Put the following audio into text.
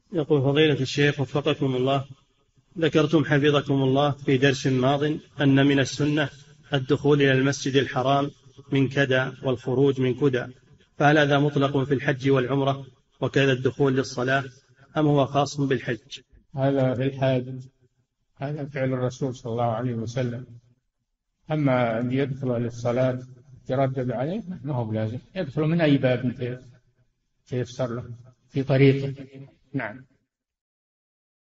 يقول فضيلة الشيخ وفقكم الله، ذكرتم حفظكم الله في درس ماض أن من السنة الدخول إلى المسجد الحرام من كدى والخروج من كدى، فهل هذا مطلق في الحج والعمرة وكذا الدخول للصلاة، أم هو خاص بالحج؟ هذا في الحاج، هذا فعل الرسول صلى الله عليه وسلم. أما أن يدخل للصلاة يردد عليه ما هو لازم، يدخل من أي باب تيسر له في طريقه. نعم.